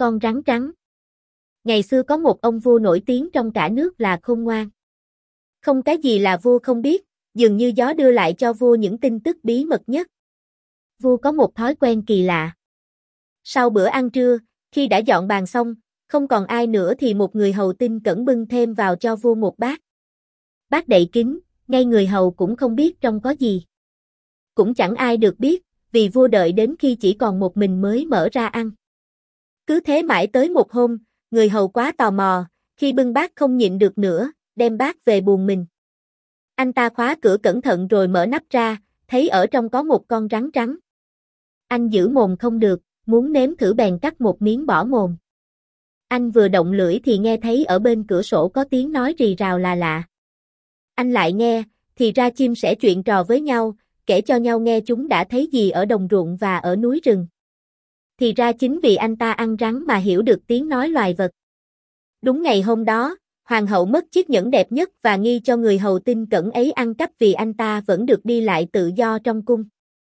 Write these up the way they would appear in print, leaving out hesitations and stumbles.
con rắn trắng. Ngày xưa có một ông vua nổi tiếng trong cả nước là khôn ngoan. Không cái gì là vua không biết, dường như gió đưa lại cho vua những tin tức bí mật nhất. Vua có một thói quen kỳ lạ. Sau bữa ăn trưa, khi đã dọn bàn xong, không còn ai nữa thì một người hầu tinh cẩn bưng thêm vào cho vua một bát. Bát đậy kín, ngay người hầu cũng không biết trong có gì. Cũng chẳng ai được biết, vì vua đợi đến khi chỉ còn một mình mới mở ra ăn. Cứ thế mãi tới một hôm, người hầu quá tò mò, khi bưng bát không nhịn được nữa, đem bát về buồng mình. Anh ta khóa cửa cẩn thận rồi mở nắp ra, thấy ở trong có một con rắn trắng. Anh giữ mồm không được, muốn nếm thử bèn cắt một miếng bỏ mồm. Anh vừa động lưỡi thì nghe thấy ở bên cửa sổ có tiếng nói rì rào là lạ. Anh lại nghe, thì ra chim sẻ chuyện trò với nhau, kể cho nhau nghe chúng đã thấy gì ở đồng ruộng và ở núi rừng. Thì ra chính vì anh ta ăn rắn mà hiểu được tiếng nói loài vật. Đúng ngày hôm đó, hoàng hậu mất chiếc nhẫn đẹp nhất và nghi cho người hầu tinh cẩn ấy ăn cắp vì anh ta vẫn được đi lại tự do trong cung.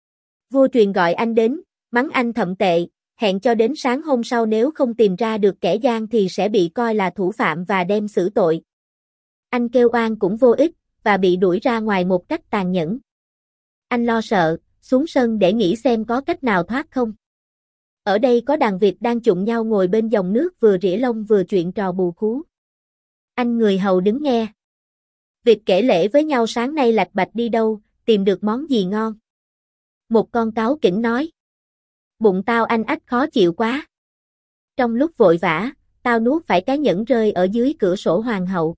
Vua truyền gọi anh đến, mắng anh thậm tệ, hẹn cho đến sáng hôm sau nếu không tìm ra được kẻ gian thì sẽ bị coi là thủ phạm và đem xử tội. Anh kêu oan cũng vô ích, và bị đuổi ra ngoài một cách tàn nhẫn. Anh lo sợ, xuống sân để nghĩ xem có cách nào thoát không. Ở đây có đàn vịt đang chụng nhau ngồi bên dòng nước vừa rỉa lông vừa chuyện trò bù khú. Anh người hầu đứng nghe. Vịt kể lể với nhau sáng nay lạch bạch đi đâu, tìm được món gì ngon. Một con cáu kỉnh nói. Bụng tao anh ách khó chịu quá. Trong lúc vội vã, tao nuốt phải cái nhẫn rơi ở dưới cửa sổ hoàng hậu.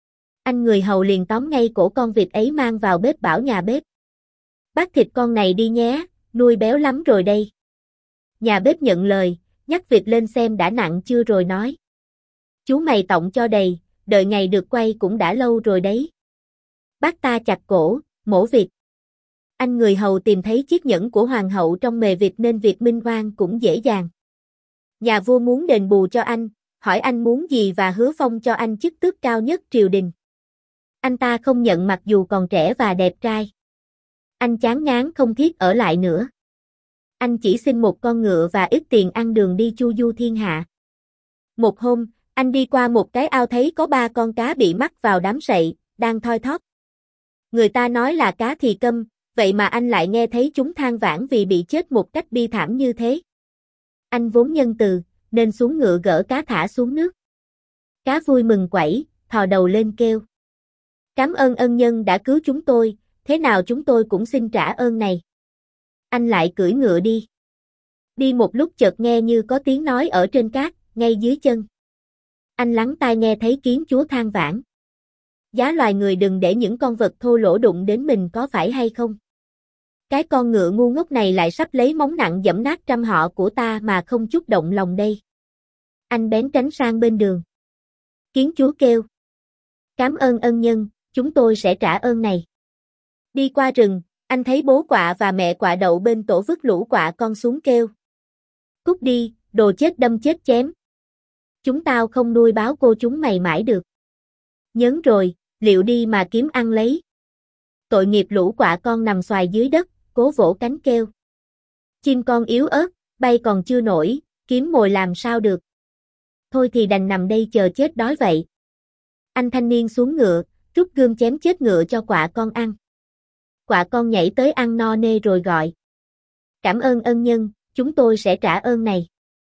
Anh người hầu liền tóm ngay cổ con vịt ấy mang vào bếp bảo nhà bếp. Bác thịt con này đi nhé, nuôi béo lắm rồi đây. Nhà bếp nhận lời, nhắc vịt lên xem đã nặng chưa rồi nói. Chú mày tọng cho đầy, đợi ngày được quay cũng đã lâu rồi đấy. Bác ta chặt cổ, mổ vịt. Anh người hầu tìm thấy chiếc nhẫn của hoàng hậu trong mề vịt nên việc minh oan cũng dễ dàng. Nhà vua muốn đền bù cho anh, hỏi anh muốn gì và hứa phong cho anh chức tước cao nhất triều đình. Anh ta không nhận mặc dù còn trẻ và đẹp trai. Anh chán ngán không thiết ở lại nữa. Anh chỉ xin một con ngựa và ít tiền ăn đường đi chu du thiên hạ. Một hôm, anh đi qua một cái ao thấy có 3 con cá bị mắc vào đám sậy, đang thoi thóp. Người ta nói là cá thì câm, vậy mà anh lại nghe thấy chúng than vãn vì bị chết một cách bi thảm như thế. Anh vốn nhân từ, nên xuống ngựa gỡ cá thả xuống nước. Cá vui mừng quẩy, thò đầu lên kêu. Cảm ơn ân nhân đã cứu chúng tôi, thế nào chúng tôi cũng xin trả ơn này. Anh lại cưỡi ngựa đi. Đi một lúc chợt nghe như có tiếng nói ở trên cát, ngay dưới chân. Anh lắng tai nghe thấy kiến chúa than vãn. Giá loài người đừng để những con vật thô lỗ đụng đến mình có phải hay không? Cái con ngựa ngu ngốc này lại sắp lấy móng nặng giẫm nát trăm họ của ta mà không chút động lòng đây. Anh bén tránh sang bên đường. Kiến chúa kêu. Cảm ơn ân nhân, chúng tôi sẽ trả ơn này. Đi qua rừng, anh thấy bố quạ và mẹ quạ đậu bên tổ vứt lũ quạ con xuống kêu. Cút đi, đồ chết đâm chết chém. Chúng tao không nuôi báo cô chúng mày mãi được. Nhớn rồi, liệu đi mà kiếm ăn lấy. Tội nghiệp lũ quạ con nằm xoài dưới đất, cố vỗ cánh kêu. Chim con yếu ớt, bay còn chưa nổi, kiếm mồi làm sao được. Thôi thì đành nằm đây chờ chết đói vậy. Anh thanh niên xuống ngựa, rút gươm chém chết ngựa cho quạ con ăn. Quạ con nhảy tới ăn no nê rồi gọi. Cảm ơn ân nhân, chúng tôi sẽ trả ơn này.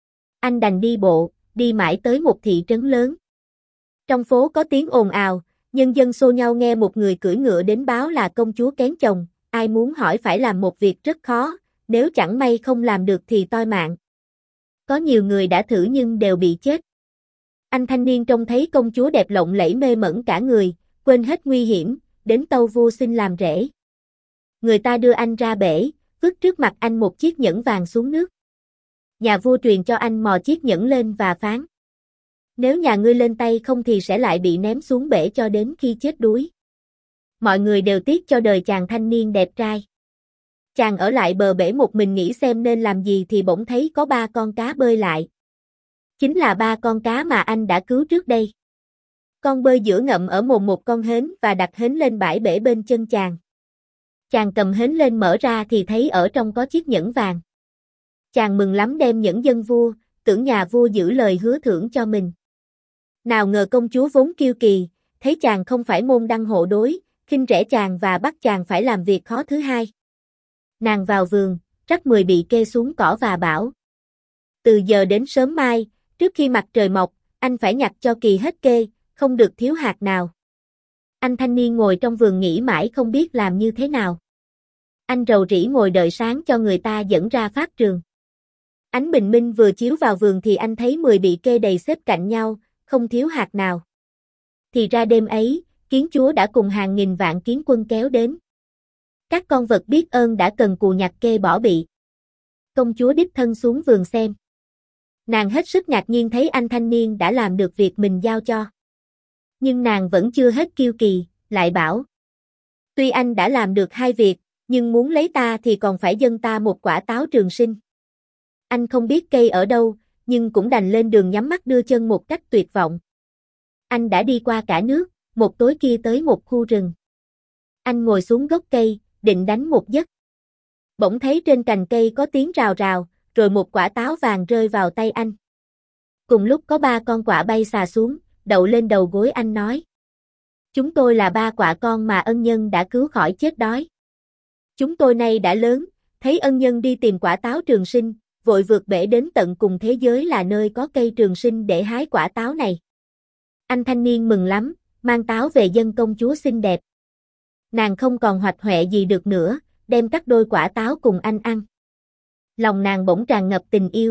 Anh đành đi bộ, đi mãi tới một thị trấn lớn. Trong phố có tiếng ồn ào, nhân dân xô nhau nghe một người cưỡi ngựa đến báo là công chúa kén chồng, ai muốn hỏi phải làm một việc rất khó, nếu chẳng may không làm được thì toi mạng. Có nhiều người đã thử nhưng đều bị chết. Anh thanh niên trông thấy công chúa đẹp lộng lẫy mê mẩn cả người, quên hết nguy hiểm, đến tâu vua xin làm rể. Người ta đưa anh ra bể, vứt trước mặt anh một chiếc nhẫn vàng xuống nước. Nhà vua truyền cho anh mò chiếc nhẫn lên và phán. Nếu nhà ngươi lên tay không thì sẽ lại bị ném xuống bể cho đến khi chết đuối. Mọi người đều tiếc cho đời chàng thanh niên đẹp trai. Chàng ở lại bờ bể một mình nghĩ xem nên làm gì thì bỗng thấy có 3 con cá bơi lại. Chính là 3 con cá mà anh đã cứu trước đây. Con bơi giữa ngậm ở mồm một con hến và đặt hến lên bãi bể bên chân chàng. Chàng cầm hến lên mở ra thì thấy ở trong có chiếc nhẫn vàng. Chàng mừng lắm đem nhẫn dâng vua, tưởng nhà vua giữ lời hứa thưởng cho mình. Nào ngờ công chúa vốn kiêu kỳ, thấy chàng không phải môn đăng hộ đối, khinh rẻ chàng và bắt chàng phải làm việc khó thứ hai. Nàng vào vườn, rắc 10 bị kê xuống cỏ và bảo: từ giờ đến sớm mai, trước khi mặt trời mọc, anh phải nhặt cho kỳ hết kê, không được thiếu hạt nào. Anh thanh niên ngồi trong vườn nghĩ mãi không biết làm như thế nào. Anh rầu rĩ ngồi đợi sáng cho người ta dẫn ra phát trường. Ánh bình minh vừa chiếu vào vườn thì anh thấy 10 bị kê đầy xếp cạnh nhau, không thiếu hạt nào. Thì ra đêm ấy, kiến chúa đã cùng hàng nghìn vạn kiến quân kéo đến. Các con vật biết ơn đã cần cù nhặt kê bỏ bị. Công chúa đích thân xuống vườn xem. Nàng hết sức ngạc nhiên thấy anh thanh niên đã làm được việc mình giao cho. Nhưng nàng vẫn chưa hết kiêu kỳ, lại bảo: tuy anh đã làm được 2 việc, nhưng muốn lấy ta thì còn phải dâng ta một quả táo trường sinh. Anh không biết cây ở đâu, nhưng cũng đành lên đường nhắm mắt đưa chân một cách tuyệt vọng. Anh đã đi qua cả nước, một tối kia tới một khu rừng. Anh ngồi xuống gốc cây, định đánh một giấc. Bỗng thấy trên cành cây có tiếng rào rào, rồi một quả táo vàng rơi vào tay anh. Cùng lúc có 3 con quạ bay xà xuống, đậu lên đầu gối anh nói: chúng tôi là 3 quạ con mà ân nhân đã cứu khỏi chết đói. Chúng tôi nay đã lớn, thấy ân nhân đi tìm quả táo trường sinh, vội vượt bể đến tận cùng thế giới là nơi có cây trường sinh để hái quả táo này. Anh thanh niên mừng lắm, mang táo về dâng công chúa xinh đẹp. Nàng không còn hoạch hoẹ gì được nữa, đem cắt đôi quả táo cùng anh ăn. Lòng nàng bỗng tràn ngập tình yêu.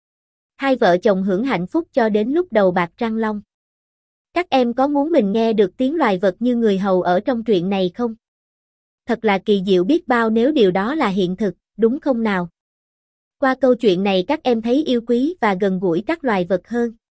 Hai vợ chồng hưởng hạnh phúc cho đến lúc đầu bạc răng long. Các em có muốn mình nghe được tiếng loài vật như người hầu ở trong truyện này không? Thật là kỳ diệu biết bao nếu điều đó là hiện thực, đúng không nào? Qua câu chuyện này các em thấy yêu quý và gần gũi các loài vật hơn.